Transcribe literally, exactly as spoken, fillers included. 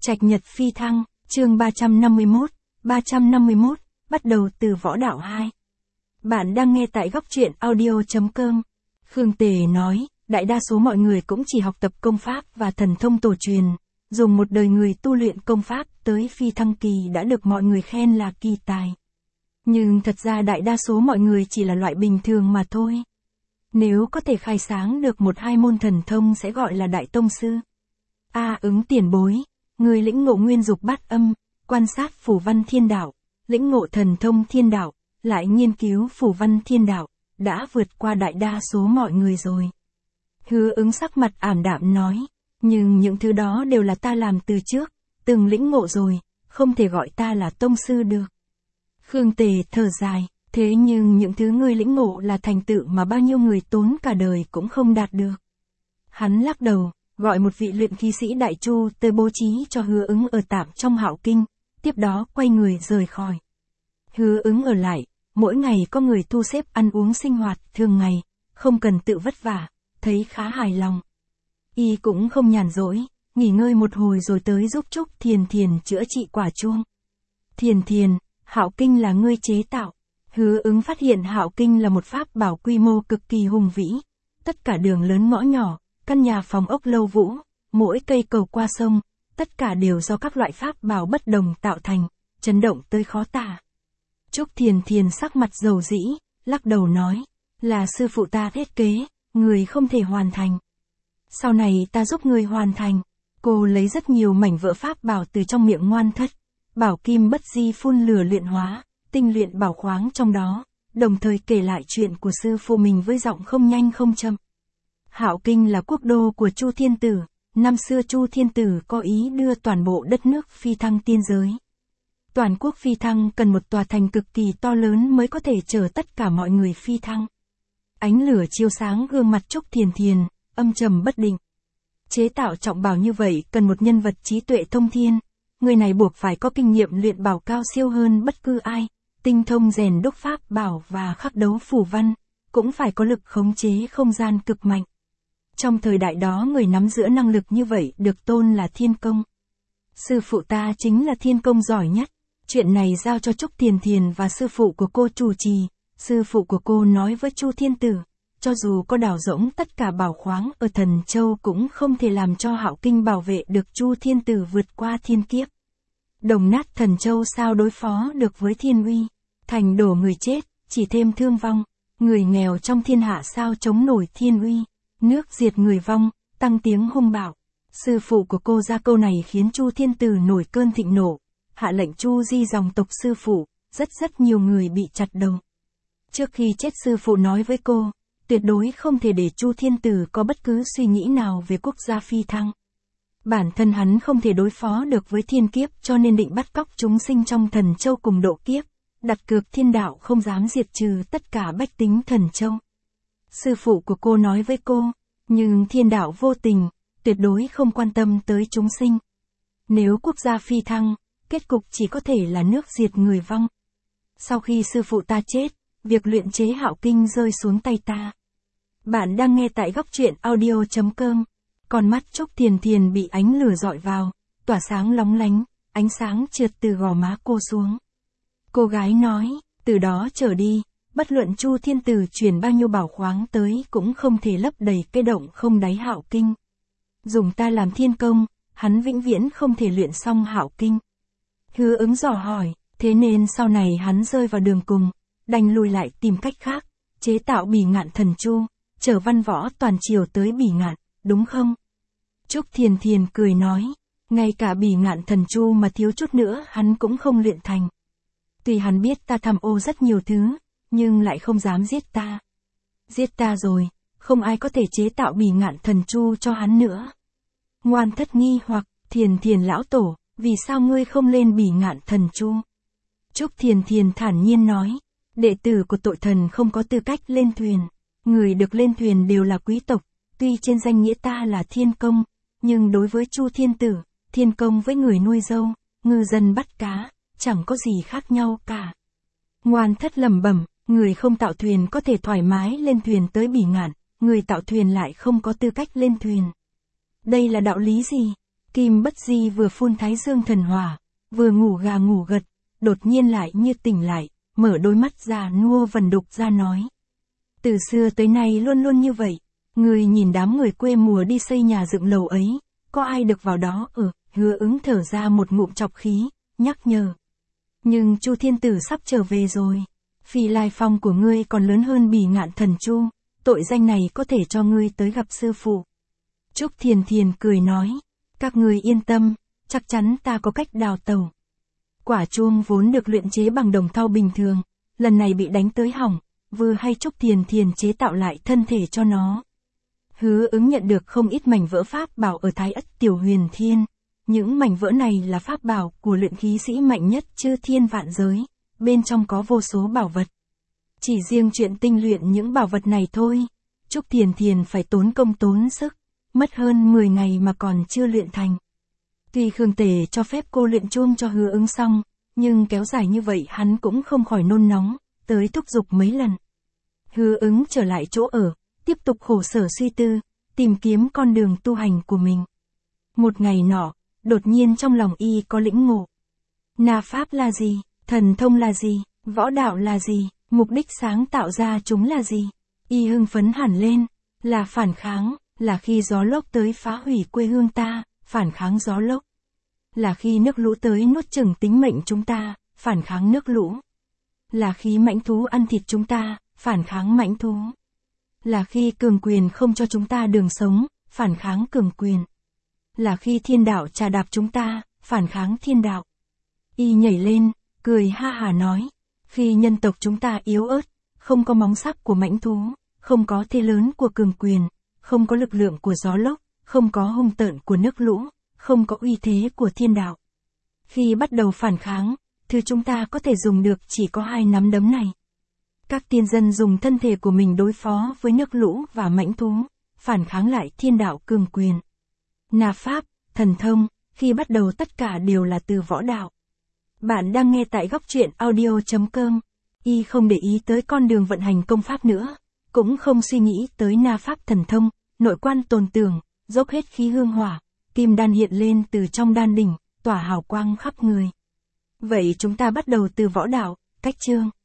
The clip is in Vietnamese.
Trạch Nhật Phi Thăng, chương ba trăm năm mươi mốt, ba trăm năm mươi mốt, bắt đầu từ võ đạo hai. Bạn đang nghe tại góc truyện audio chấm com. Khương Tề nói, đại đa số mọi người cũng chỉ học tập công pháp và thần thông tổ truyền, dùng một đời người tu luyện công pháp tới phi thăng kỳ đã được mọi người khen là kỳ tài. Nhưng thật ra đại đa số mọi người chỉ là loại bình thường mà thôi. Nếu có thể khai sáng được một hai môn thần thông sẽ gọi là đại tông sư. A ứng tiền bối, người lĩnh ngộ nguyên dục bát âm, quan sát phủ văn thiên đạo, lĩnh ngộ thần thông thiên đạo, lại nghiên cứu phủ văn thiên đạo, đã vượt qua đại đa số mọi người rồi. Hứa ứng sắc mặt ảm đạm nói, nhưng những thứ đó đều là ta làm từ trước, từng lĩnh ngộ rồi, không thể gọi ta là tông sư được. Khương Tề thở dài, thế nhưng những thứ ngươi lĩnh ngộ là thành tựu mà bao nhiêu người tốn cả đời cũng không đạt được. Hắn lắc đầu, gọi một vị luyện khí sĩ đại chu tới bố trí cho Hứa ứng ở tạm trong Hạo Kinh, tiếp đó quay người rời khỏi. Hứa ứng ở lại, mỗi ngày có người thu xếp ăn uống sinh hoạt thường ngày, không cần tự vất vả, thấy khá hài lòng. Y cũng không nhàn rỗi, nghỉ ngơi một hồi rồi tới giúp Trúc Thiền Thiền chữa trị quả chuông. Thiền Thiền, Hạo Kinh là ngươi chế tạo. Hứa ứng phát hiện Hạo Kinh là một pháp bảo quy mô cực kỳ hùng vĩ, tất cả đường lớn ngõ nhỏ, căn nhà phòng ốc lâu vũ, mỗi cây cầu qua sông, tất cả đều do các loại pháp bảo bất đồng tạo thành, chấn động tới khó tả. Trúc Thiền Thiền sắc mặt dầu dĩ, lắc đầu nói, là sư phụ ta thiết kế, người không thể hoàn thành. Sau này ta giúp người hoàn thành. Cô lấy rất nhiều mảnh vỡ pháp bảo từ trong miệng Ngoan Thất, bảo kim bất di phun lửa luyện hóa, tinh luyện bảo khoáng trong đó, đồng thời kể lại chuyện của sư phụ mình với giọng không nhanh không chậm. Hạo Kinh là quốc đô của Chu Thiên Tử, năm xưa Chu Thiên Tử có ý đưa toàn bộ đất nước phi thăng tiên giới. Toàn quốc phi thăng cần một tòa thành cực kỳ to lớn mới có thể chở tất cả mọi người phi thăng. Ánh lửa chiếu sáng gương mặt Trúc Thiền Thiền, âm trầm bất định. Chế tạo trọng bảo như vậy cần một nhân vật trí tuệ thông thiên, người này buộc phải có kinh nghiệm luyện bảo cao siêu hơn bất cứ ai, tinh thông rèn đúc pháp bảo và khắc đấu phủ văn, cũng phải có lực khống chế không gian cực mạnh. Trong thời đại đó người nắm giữ năng lực như vậy được tôn là thiên công. Sư phụ ta chính là thiên công giỏi nhất, chuyện này giao cho Trúc Thiền Thiền và sư phụ của cô chủ trì. Sư phụ của cô nói với Chu Thiên Tử, cho dù có đào rỗng tất cả bảo khoáng ở Thần Châu cũng không thể làm cho Hạo Kinh bảo vệ được Chu Thiên Tử vượt qua thiên kiếp. Đồng nát Thần Châu sao đối phó được với thiên uy, thành đổ người chết, chỉ thêm thương vong, người nghèo trong thiên hạ sao chống nổi thiên uy, nước diệt người vong, tăng tiếng hung bạo. Sư phụ của cô ra câu này khiến Chu Thiên Tử nổi cơn thịnh nộ, hạ lệnh chu di dòng tộc sư phụ, rất rất nhiều người bị chặt đầu. Trước khi chết sư phụ nói với cô, tuyệt đối không thể để Chu Thiên Tử có bất cứ suy nghĩ nào về quốc gia phi thăng. Bản thân hắn không thể đối phó được với thiên kiếp cho nên định bắt cóc chúng sinh trong Thần Châu cùng độ kiếp, đặt cược thiên đạo không dám diệt trừ tất cả bách tính Thần Châu. Sư phụ của cô nói với cô, nhưng thiên đạo vô tình, tuyệt đối không quan tâm tới chúng sinh. Nếu quốc gia phi thăng, kết cục chỉ có thể là nước diệt người vong. Sau khi sư phụ ta chết, việc luyện chế Hạo Kinh rơi xuống tay ta. Bạn đang nghe tại góc truyện audio chấm com. Con mắt Trúc Thiền Thiền bị ánh lửa dọi vào, tỏa sáng lóng lánh, ánh sáng trượt từ gò má cô xuống. Cô gái nói, từ đó trở đi, bất luận Chu Thiên Tử chuyển bao nhiêu bảo khoáng tới cũng không thể lấp đầy cái động không đáy Hạo Kinh. Dùng ta làm thiên công, hắn vĩnh viễn không thể luyện xong Hạo Kinh. Hứa ứng dò hỏi, thế nên sau này hắn rơi vào đường cùng, đành lùi lại tìm cách khác, chế tạo Bỉ Ngạn Thần Chu, chở văn võ toàn triều tới Bỉ Ngạn, đúng không? Trúc Thiền Thiền cười nói, ngay cả Bỉ Ngạn Thần Chu mà thiếu chút nữa hắn cũng không luyện thành. Tuy hắn biết ta tham ô rất nhiều thứ, nhưng lại không dám giết ta. Giết ta rồi, không ai có thể chế tạo Bỉ Ngạn Thần Chu cho hắn nữa. Ngoan Thất nghi hoặc, Thiền Thiền lão tổ, vì sao ngươi không lên Bỉ Ngạn Thần Chu? Trúc Thiền Thiền thản nhiên nói, đệ tử của tội thần không có tư cách lên thuyền. Người được lên thuyền đều là quý tộc, tuy trên danh nghĩa ta là thiên công, nhưng đối với Chu Thiên Tử, thiên công với người nuôi dâu, ngư dân bắt cá, chẳng có gì khác nhau cả. Ngoan Thất lẩm bẩm, người không tạo thuyền có thể thoải mái lên thuyền tới Bỉ Ngạn, người tạo thuyền lại không có tư cách lên thuyền. Đây là đạo lý gì? Kim Bất Di vừa phun thái dương thần hỏa, vừa ngủ gà ngủ gật, đột nhiên lại như tỉnh lại, mở đôi mắt ra nua vần đục ra nói. Từ xưa tới nay luôn luôn như vậy, người nhìn đám người quê mùa đi xây nhà dựng lầu ấy, có ai được vào đó ở, Hứa Ứng thở ra một ngụm chọc khí, nhắc nhở. Nhưng Chu Thiên Tử sắp trở về rồi, Phi Lai Phong của ngươi còn lớn hơn Bỉ Ngạn Thần Chu, tội danh này có thể cho ngươi tới gặp sư phụ. Trúc Thiền Thiền cười nói, các ngươi yên tâm, chắc chắn ta có cách đào tẩu. Quả chuông vốn được luyện chế bằng đồng thau bình thường, lần này bị đánh tới hỏng, vừa hay Trúc Thiền Thiền chế tạo lại thân thể cho nó. Hứa Ứng nhận được không ít mảnh vỡ pháp bảo ở Thái Ất Tiểu Huyền Thiên. Những mảnh vỡ này là pháp bảo của luyện khí sĩ mạnh nhất chư thiên vạn giới, bên trong có vô số bảo vật. Chỉ riêng chuyện tinh luyện những bảo vật này thôi, Trúc Thiền Thiền phải tốn công tốn sức, mất hơn mười ngày mà còn chưa luyện thành. Tuy Khương Tề cho phép cô luyện chuông cho Hứa Ứng xong, nhưng kéo dài như vậy hắn cũng không khỏi nôn nóng, tới thúc giục mấy lần. Hứa Ứng trở lại chỗ ở, tiếp tục khổ sở suy tư, tìm kiếm con đường tu hành của mình. Một ngày nọ, đột nhiên trong lòng y có lĩnh ngộ. Na pháp là gì? Thần thông là gì? Võ đạo là gì? Mục đích sáng tạo ra chúng là gì? Y hưng phấn hẳn lên, là phản kháng, là khi gió lốc tới phá hủy quê hương ta, phản kháng gió lốc. Là khi nước lũ tới nuốt chửng tính mệnh chúng ta, phản kháng nước lũ. Là khi mãnh thú ăn thịt chúng ta, phản kháng mãnh thú. Là khi cường quyền không cho chúng ta đường sống, phản kháng cường quyền. Là khi thiên đạo trà đạp chúng ta, phản kháng thiên đạo. Y nhảy lên, cười ha hà nói, khi nhân tộc chúng ta yếu ớt, không có móng sắc của mãnh thú, không có thế lớn của cường quyền, không có lực lượng của gió lốc, không có hung tợn của nước lũ, không có uy thế của thiên đạo. Khi bắt đầu phản kháng, thứ chúng ta có thể dùng được chỉ có hai nắm đấm này. Các tiên dân dùng thân thể của mình đối phó với nước lũ và mãnh thú, phản kháng lại thiên đạo cường quyền. Na pháp, thần thông, khi bắt đầu tất cả đều là từ võ đạo. Bạn đang nghe tại góc truyện audio chấm com. Y không để ý tới con đường vận hành công pháp nữa, cũng không suy nghĩ tới na pháp thần thông, nội quan tồn tưởng, dốc hết khí hương hỏa, kim đan hiện lên từ trong đan đỉnh, tỏa hào quang khắp người. Vậy chúng ta bắt đầu từ võ đạo, cách chương.